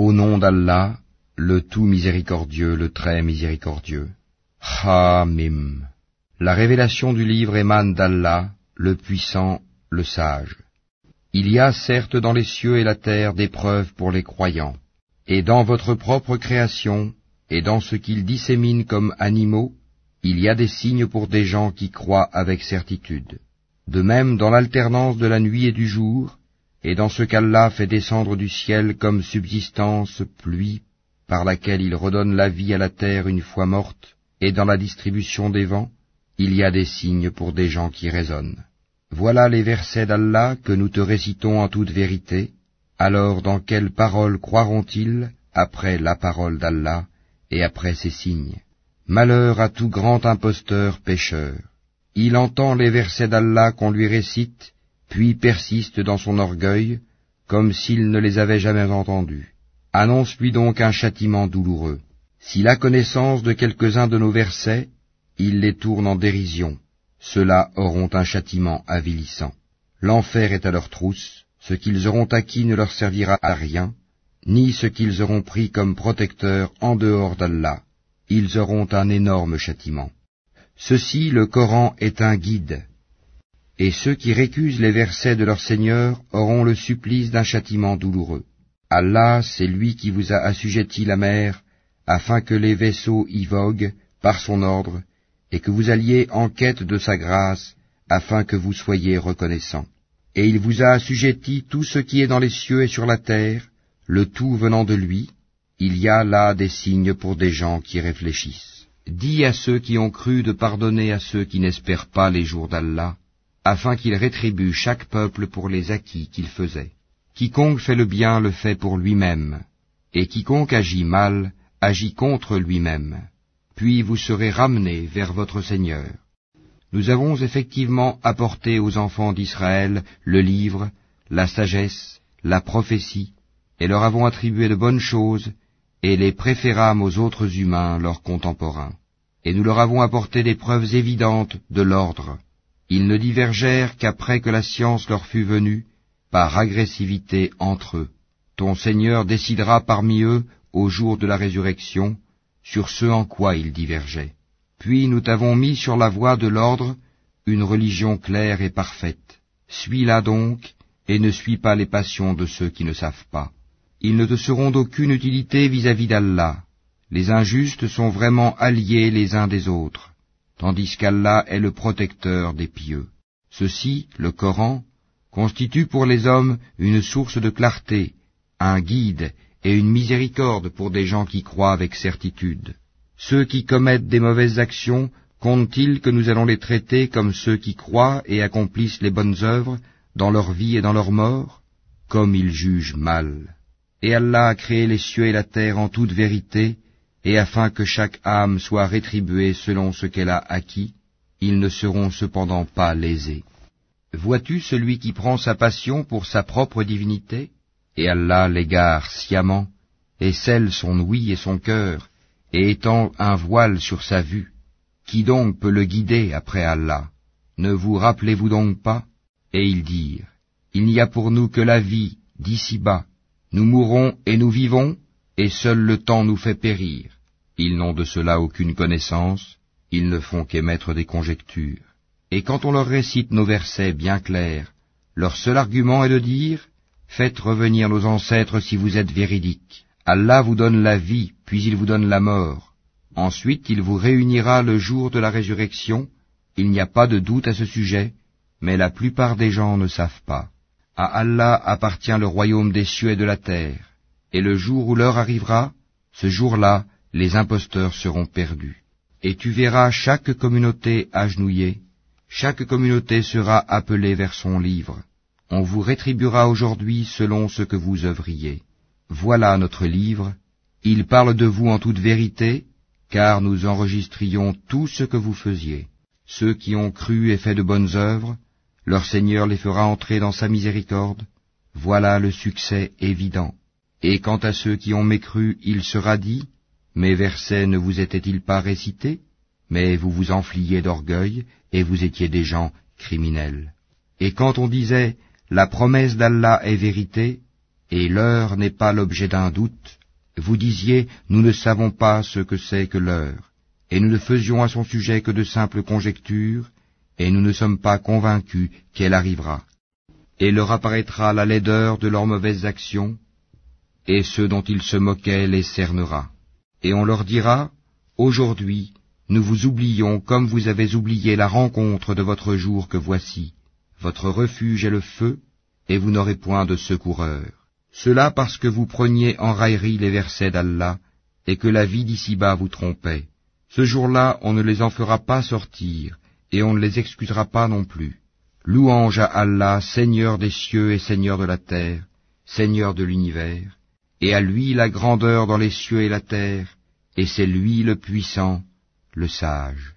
Au nom d'Allah, le tout miséricordieux, le très miséricordieux. Hamim. La révélation du livre émane d'Allah, le puissant, le sage. Il y a certes dans les cieux et la terre des preuves pour les croyants, et dans votre propre création, et dans ce qu'ils disséminent comme animaux, il y a des signes pour des gens qui croient avec certitude. De même dans l'alternance de la nuit et du jour, et dans ce qu'Allah fait descendre du ciel comme subsistance, pluie, par laquelle il redonne la vie à la terre une fois morte, et dans la distribution des vents, il y a des signes pour des gens qui raisonnent. Voilà les versets d'Allah que nous te récitons en toute vérité. Alors dans quelle parole croiront-ils après la parole d'Allah et après ces signes? Malheur à tout grand imposteur pécheur. Il entend les versets d'Allah qu'on lui récite, puis persiste dans son orgueil, comme s'il ne les avait jamais entendus. Annonce-lui donc un châtiment douloureux. S'il a connaissance de quelques-uns de nos versets, il les tourne en dérision. Ceux-là auront un châtiment avilissant. L'enfer est à leur trousse, ce qu'ils auront acquis ne leur servira à rien, ni ce qu'ils auront pris comme protecteur en dehors d'Allah. Ils auront un énorme châtiment. Ceci, le Coran, est un guide. Et ceux qui récusent les versets de leur Seigneur auront le supplice d'un châtiment douloureux. Allah, c'est lui qui vous a assujetti la mer, afin que les vaisseaux y voguent par son ordre, et que vous alliez en quête de sa grâce, afin que vous soyez reconnaissants. Et il vous a assujetti tout ce qui est dans les cieux et sur la terre, le tout venant de lui. Il y a là des signes pour des gens qui réfléchissent. Dis à ceux qui ont cru de pardonner à ceux qui n'espèrent pas les jours d'Allah, afin qu'il rétribue chaque peuple pour les acquis qu'il faisait. Quiconque fait le bien le fait pour lui-même, et quiconque agit mal, agit contre lui-même. Puis vous serez ramenés vers votre Seigneur. Nous avons effectivement apporté aux enfants d'Israël le livre, la sagesse, la prophétie, et leur avons attribué de bonnes choses, et les préférâmes aux autres humains, leurs contemporains. Et nous leur avons apporté des preuves évidentes de l'ordre. Ils ne divergèrent qu'après que la science leur fut venue, par agressivité entre eux. Ton Seigneur décidera parmi eux, au jour de la résurrection, sur ce en quoi ils divergeaient. Puis nous t'avons mis sur la voie de l'ordre, une religion claire et parfaite. Suis-la donc, et ne suis pas les passions de ceux qui ne savent pas. Ils ne te seront d'aucune utilité vis-à-vis d'Allah. Les injustes sont vraiment alliés les uns des autres, tandis qu'Allah est le protecteur des pieux. Ceci, le Coran, constitue pour les hommes une source de clarté, un guide et une miséricorde pour des gens qui croient avec certitude. Ceux qui commettent des mauvaises actions, comptent-ils que nous allons les traiter comme ceux qui croient et accomplissent les bonnes œuvres dans leur vie et dans leur mort? Comme ils jugent mal. Et Allah a créé les cieux et la terre en toute vérité, et afin que chaque âme soit rétribuée selon ce qu'elle a acquis, ils ne seront cependant pas lésés. Vois-tu celui qui prend sa passion pour sa propre divinité? Et Allah l'égare sciemment, et scelle son ouïe et son cœur, et étend un voile sur sa vue. Qui donc peut le guider après Allah? Ne vous rappelez-vous donc pas? Et ils dirent, il n'y a pour nous que la vie d'ici-bas. Nous mourons et nous vivons, et seul le temps nous fait périr. Ils n'ont de cela aucune connaissance, ils ne font qu'émettre des conjectures. Et quand on leur récite nos versets bien clairs, leur seul argument est de dire, faites revenir nos ancêtres si vous êtes véridiques. Allah vous donne la vie, puis il vous donne la mort. Ensuite il vous réunira le jour de la résurrection. Il n'y a pas de doute à ce sujet, mais la plupart des gens ne savent pas. À Allah appartient le royaume des cieux et de la terre, et le jour où l'heure arrivera, ce jour-là, les imposteurs seront perdus. Et tu verras chaque communauté agenouillée, chaque communauté sera appelée vers son livre. On vous rétribuera aujourd'hui selon ce que vous œuvriez. Voilà notre livre, il parle de vous en toute vérité, car nous enregistrions tout ce que vous faisiez. Ceux qui ont cru et fait de bonnes œuvres, leur Seigneur les fera entrer dans sa miséricorde. Voilà le succès évident. Et quant à ceux qui ont mécru, il sera dit, mes versets ne vous étaient-ils pas récités? Mais vous vous enfliez d'orgueil, et vous étiez des gens criminels. Et quand on disait, la promesse d'Allah est vérité, et l'heure n'est pas l'objet d'un doute, vous disiez, nous ne savons pas ce que c'est que l'heure, et nous ne faisions à son sujet que de simples conjectures, et nous ne sommes pas convaincus qu'elle arrivera. Et leur apparaîtra la laideur de leurs mauvaises actions, et ceux dont ils se moquaient les cernera. Et on leur dira, aujourd'hui, nous vous oublions comme vous avez oublié la rencontre de votre jour que voici. Votre refuge est le feu, et vous n'aurez point de secoureur. Cela parce que vous preniez en raillerie les versets d'Allah, et que la vie d'ici-bas vous trompait. Ce jour-là, on ne les en fera pas sortir, et on ne les excusera pas non plus. Louange à Allah, Seigneur des cieux et Seigneur de la terre, Seigneur de l'univers, et à lui la grandeur dans les cieux et la terre, et c'est lui le puissant, le sage.